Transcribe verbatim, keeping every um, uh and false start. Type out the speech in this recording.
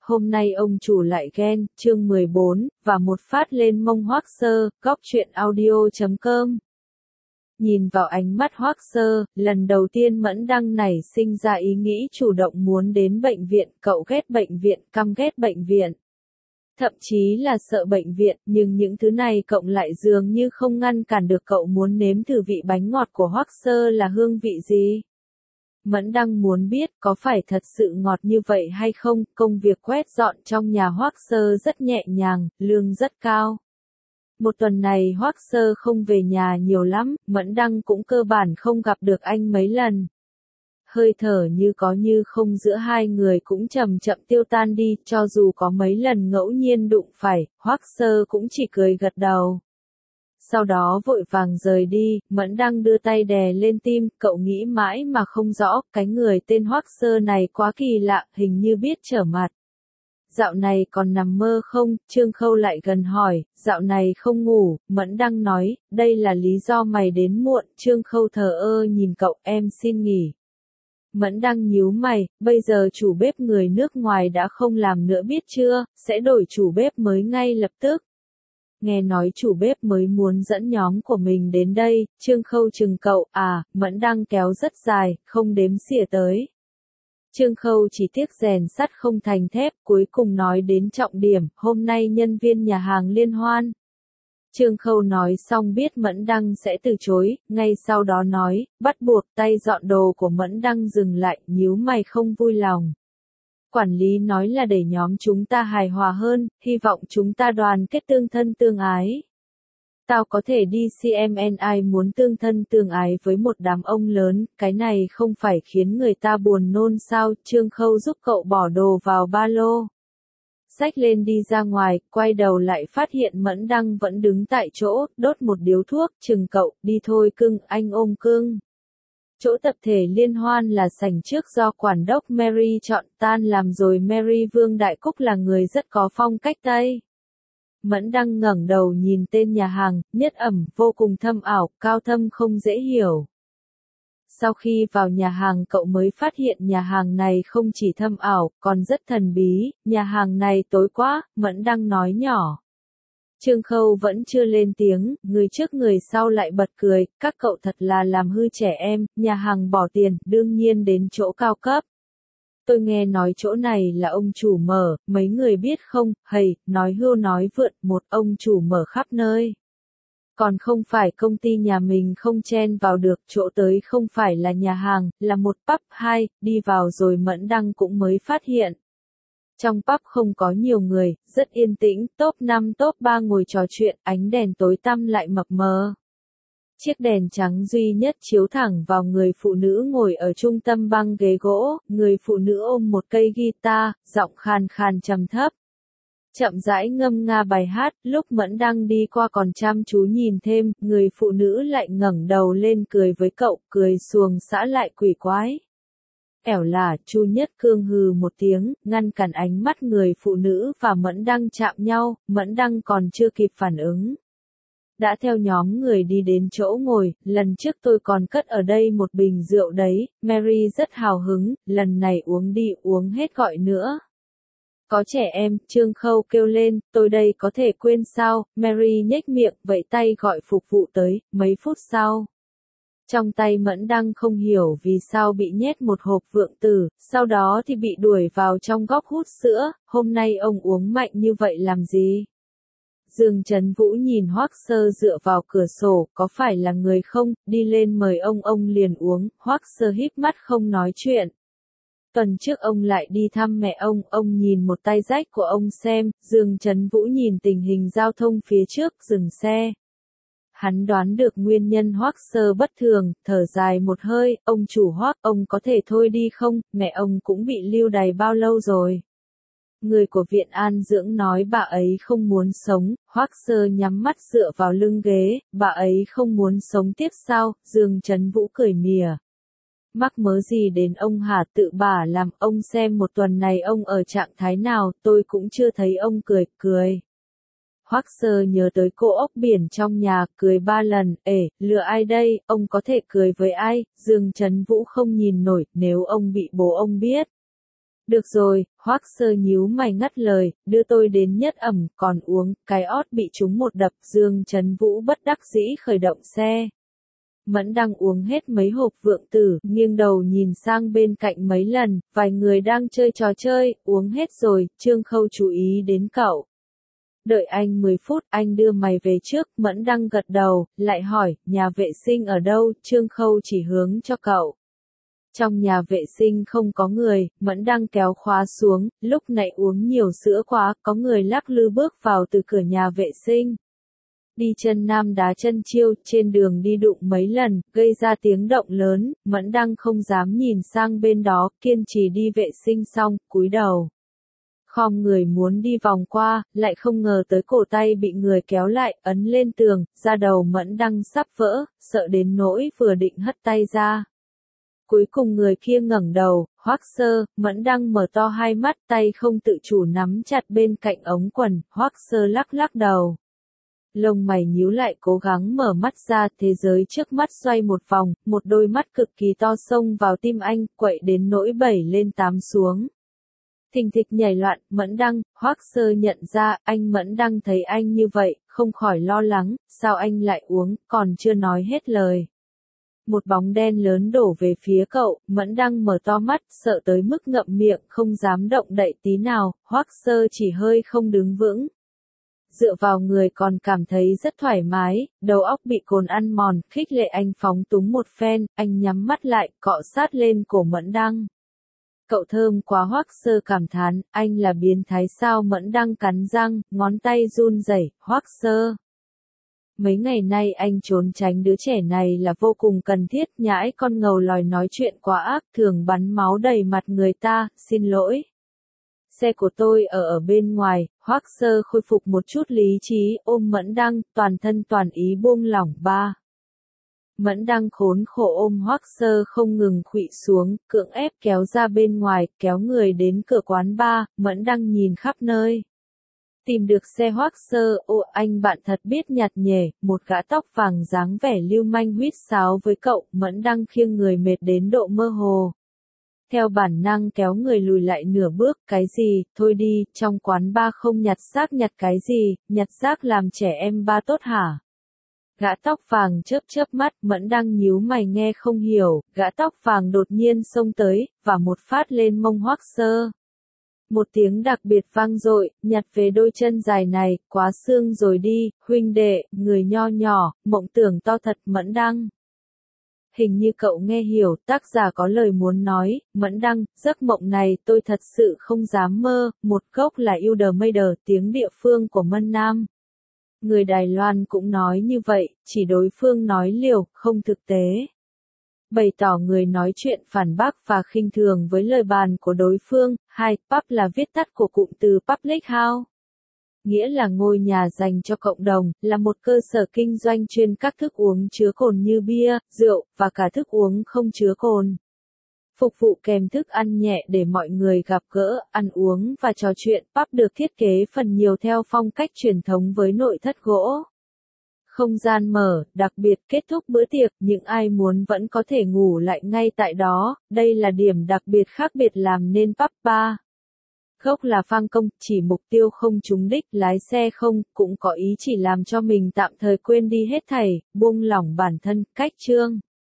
hôm nay ông chủ lại ghen, chương mười bốn, và một phát lên mông Hoắc Sơ, góc truyện audio chấm com. Nhìn vào ánh mắt Hoắc Sơ, lần đầu tiên Mẫn Đăng nảy sinh ra ý nghĩ chủ động muốn đến bệnh viện, cậu ghét bệnh viện, căm ghét bệnh viện. Thậm chí là sợ bệnh viện, nhưng những thứ này cộng lại dường như không ngăn cản được cậu muốn nếm thử vị bánh ngọt của Hoắc Sơ là hương vị gì. Mẫn Đăng muốn biết có phải thật sự ngọt như vậy hay không. Công việc quét dọn trong nhà Hoắc Sơ rất nhẹ nhàng, lương rất cao. Một tuần này Hoắc Sơ không về nhà nhiều lắm, Mẫn Đăng cũng cơ bản không gặp được anh mấy lần. Hơi thở như có như không giữa hai người cũng chậm chậm tiêu tan đi, cho dù có mấy lần ngẫu nhiên đụng phải, Hoắc Sơ cũng chỉ cười gật đầu. Sau đó vội vàng rời đi, Mẫn Đăng đưa tay đè lên tim, cậu nghĩ mãi mà không rõ, cái người tên Hoắc Sơ này quá kỳ lạ, hình như biết trở mặt. Dạo này còn nằm mơ không? Trương Khâu lại gần hỏi, dạo này không ngủ, Mẫn Đăng nói, đây là lý do mày đến muộn. Trương Khâu thờ ơ nhìn cậu, em xin nghỉ. Mẫn Đăng nhíu mày, bây giờ chủ bếp người nước ngoài đã không làm nữa biết chưa, sẽ đổi chủ bếp mới ngay lập tức. Nghe nói chủ bếp mới muốn dẫn nhóm của mình đến đây, Trương Khâu chừng cậu, à, Mẫn Đăng kéo rất dài, không đếm xỉa tới. Trương Khâu chỉ tiếc rèn sắt không thành thép, cuối cùng nói đến trọng điểm, hôm nay nhân viên nhà hàng liên hoan. Trương Khâu nói xong biết Mẫn Đăng sẽ từ chối, ngay sau đó nói, bắt buộc tay dọn đồ của Mẫn Đăng dừng lại, nhíu mày không vui lòng. Quản lý nói là để nhóm chúng ta hài hòa hơn, hy vọng chúng ta đoàn kết tương thân tương ái. Tao có thể đi xê em en i muốn tương thân tương ái với một đám ông lớn, cái này không phải khiến người ta buồn nôn sao? Trương Khâu giúp cậu bỏ đồ vào ba lô. Xách lên đi ra ngoài, quay đầu lại phát hiện Mẫn Đăng vẫn đứng tại chỗ, đốt một điếu thuốc, chừng cậu, đi thôi cưng, anh ôm cưng. Chỗ tập thể liên hoan là sảnh trước do quản đốc Mary chọn, tan làm rồi. Mary Vương Đại Cúc là người rất có phong cách Tây. Mẫn Đăng ngẩng đầu nhìn tên nhà hàng, nhất ẩm, vô cùng thâm ảo, cao thâm không dễ hiểu. Sau khi vào nhà hàng cậu mới phát hiện nhà hàng này không chỉ thâm ảo, còn rất thần bí, nhà hàng này tối quá, Mẫn Đăng nói nhỏ. Trương Khâu vẫn chưa lên tiếng, người trước người sau lại bật cười, các cậu thật là làm hư trẻ em, nhà hàng bỏ tiền, đương nhiên đến chỗ cao cấp. Tôi nghe nói chỗ này là ông chủ mở, mấy người biết không, hầy, nói hưu nói vượn, một ông chủ mở khắp nơi. Còn không phải công ty nhà mình không chen vào được, chỗ tới không phải là nhà hàng, là một pub. Hai, đi vào rồi Mẫn Đăng cũng mới phát hiện. Trong pub không có nhiều người, rất yên tĩnh, top năm top ba ngồi trò chuyện, ánh đèn tối tăm lại mập mờ. Chiếc đèn trắng duy nhất chiếu thẳng vào người phụ nữ ngồi ở trung tâm băng ghế gỗ, người phụ nữ ôm một cây guitar, giọng khàn khàn trầm thấp. Chậm rãi ngâm nga bài hát, lúc Mẫn Đăng đi qua còn chăm chú nhìn thêm, người phụ nữ lại ngẩng đầu lên cười với cậu, cười xuồng xã lại quỷ quái. Ẻo là, Chu Nhất Cương hừ một tiếng, ngăn cản ánh mắt người phụ nữ và Mẫn Đăng chạm nhau, Mẫn Đăng còn chưa kịp phản ứng. Đã theo nhóm người đi đến chỗ ngồi, lần trước tôi còn cất ở đây một bình rượu đấy, Mary rất hào hứng, lần này uống đi uống hết gọi nữa. Có trẻ em, Trương Khâu kêu lên, tôi đây có thể quên sao? Mary nhếch miệng, vẫy tay gọi phục vụ tới, mấy phút sau. Trong tay Mẫn Đăng không hiểu vì sao bị nhét một hộp vượng tử, sau đó thì bị đuổi vào trong góc hút sữa, hôm nay ông uống mạnh như vậy làm gì? Dương Trấn Vũ nhìn Hoắc Sơ dựa vào cửa sổ, có phải là người không, đi lên mời ông ông liền uống, Hoắc Sơ híp mắt không nói chuyện. Tuần trước ông lại đi thăm mẹ ông, ông nhìn một tay rách của ông xem, Dương Trấn Vũ nhìn tình hình giao thông phía trước, dừng xe. Hắn đoán được nguyên nhân Hoắc Sơ bất thường, thở dài một hơi, ông chủ Hoắc, ông có thể thôi đi không, mẹ ông cũng bị lưu đày bao lâu rồi. Người của viện an dưỡng nói bà ấy không muốn sống, Hoắc Sơ nhắm mắt dựa vào lưng ghế, bà ấy không muốn sống tiếp sao, Dương Trấn Vũ cười mỉa. Mắc mớ gì đến ông hả, tự bà làm, ông xem một tuần này ông ở trạng thái nào, tôi cũng chưa thấy ông cười, cười. Hoắc Sơ nhớ tới cô ốc biển trong nhà, cười ba lần, ể, lừa ai đây, ông có thể cười với ai, Dương Trấn Vũ không nhìn nổi, nếu ông bị bố ông biết. Được rồi, Hoắc Sơ nhíu mày ngắt lời, đưa tôi đến nhất ẩm, còn uống, cái ót bị trúng một đập. Dương Trấn Vũ bất đắc dĩ khởi động xe. Mẫn đang uống hết mấy hộp vượng tử, nghiêng đầu nhìn sang bên cạnh mấy lần, vài người đang chơi trò chơi, uống hết rồi, Trương Khâu chú ý đến cậu. Đợi anh mười phút, anh đưa mày về trước. Mẫn đang gật đầu, lại hỏi, nhà vệ sinh ở đâu? Trương Khâu chỉ hướng cho cậu. Trong nhà vệ sinh không có người. Mẫn đang kéo khóa xuống, lúc này uống nhiều sữa quá, có người lắc lư bước vào từ cửa nhà vệ sinh. Đi chân nam đá chân chiêu, trên đường đi đụng mấy lần, gây ra tiếng động lớn. Mẫn đang không dám nhìn sang bên đó, kiên trì đi vệ sinh xong, cúi đầu. Khom người muốn đi vòng qua, lại không ngờ tới cổ tay bị người kéo lại, ấn lên tường, da đầu Mẫn đang sắp vỡ, sợ đến nỗi vừa định hất tay ra. Cuối cùng người kia ngẩng đầu, Hoắc Sơ. Mẫn đang mở to hai mắt, tay không tự chủ nắm chặt bên cạnh ống quần. Hoắc Sơ lắc lắc đầu. Lông mày nhíu lại, cố gắng mở mắt ra, thế giới trước mắt xoay một vòng, một đôi mắt cực kỳ to xông vào tim anh, quậy đến nỗi bảy lên tám xuống. Thình thịch nhảy loạn. Mẫn Đăng. Hoắc Sơ nhận ra, anh Mẫn Đăng thấy anh như vậy, không khỏi lo lắng, sao anh lại uống, còn chưa nói hết lời. Một bóng đen lớn đổ về phía cậu. Mẫn Đăng mở to mắt, sợ tới mức ngậm miệng, không dám động đậy tí nào. Hoắc Sơ chỉ hơi không đứng vững. Dựa vào người còn cảm thấy rất thoải mái, đầu óc bị cồn ăn mòn, khích lệ anh phóng túng một phen, anh nhắm mắt lại, cọ sát lên cổ Mẫn Đăng. Cậu thơm quá. Hoắc Sơ cảm thán, anh là biến thái sao? Mẫn Đăng cắn răng, ngón tay run rẩy. Hoắc Sơ. Mấy ngày nay anh trốn tránh đứa trẻ này là vô cùng cần thiết, nhãi con ngầu lòi nói chuyện quá ác, thường bắn máu đầy mặt người ta, xin lỗi. Xe của tôi ở ở bên ngoài. Hoắc Sơ khôi phục một chút lý trí, ôm Mẫn Đăng, toàn thân toàn ý buông lỏng. Ba. Mẫn Đăng khốn khổ ôm Hoắc Sơ không ngừng khuỵu xuống, cưỡng ép kéo ra bên ngoài, kéo người đến cửa quán bar. Mẫn Đăng nhìn khắp nơi. Tìm được xe Hoắc Sơ. Ô, anh bạn thật biết nhặt nhề. Một gã tóc vàng dáng vẻ lưu manh huýt sáo với cậu. Mẫn Đăng khiêng người mệt đến độ mơ hồ. Theo bản năng kéo người lùi lại nửa bước. Cái gì? Thôi đi, trong quán bar không nhặt xác. Nhặt cái gì? Nhặt xác làm trẻ em ba tốt hả? Gã tóc vàng chớp chớp mắt. Mẫn Đăng nhíu mày nghe không hiểu. Gã tóc vàng đột nhiên xông tới, và một phát lên mông Hoắc Sơ. Một tiếng đặc biệt vang dội, nhặt về đôi chân dài này, quá xương rồi đi, huynh đệ, người nho nhỏ, mộng tưởng to thật. Mẫn Đăng. Hình như cậu nghe hiểu, tác giả có lời muốn nói. Mẫn Đăng, giấc mộng này tôi thật sự không dám mơ. Một gốc là yêu đờ mây đờ, tiếng địa phương của Mân Nam. Người Đài Loan cũng nói như vậy, chỉ đối phương nói liều, không thực tế. Bày tỏ người nói chuyện phản bác và khinh thường với lời bàn của đối phương. Hai. Pub là viết tắt của cụm từ Public House. Nghĩa là ngôi nhà dành cho cộng đồng, là một cơ sở kinh doanh chuyên các thức uống chứa cồn như bia, rượu, và cả thức uống không chứa cồn. Phục vụ kèm thức ăn nhẹ để mọi người gặp gỡ, ăn uống và trò chuyện. Pub được thiết kế phần nhiều theo phong cách truyền thống với nội thất gỗ. Không gian mở, đặc biệt kết thúc bữa tiệc, những ai muốn vẫn có thể ngủ lại ngay tại đó. Đây là điểm đặc biệt khác biệt làm nên pub bar. Gốc là phang công, chỉ mục tiêu không trúng đích, lái xe không, cũng có ý chỉ làm cho mình tạm thời quên đi hết thảy, buông lỏng bản thân. Cách chương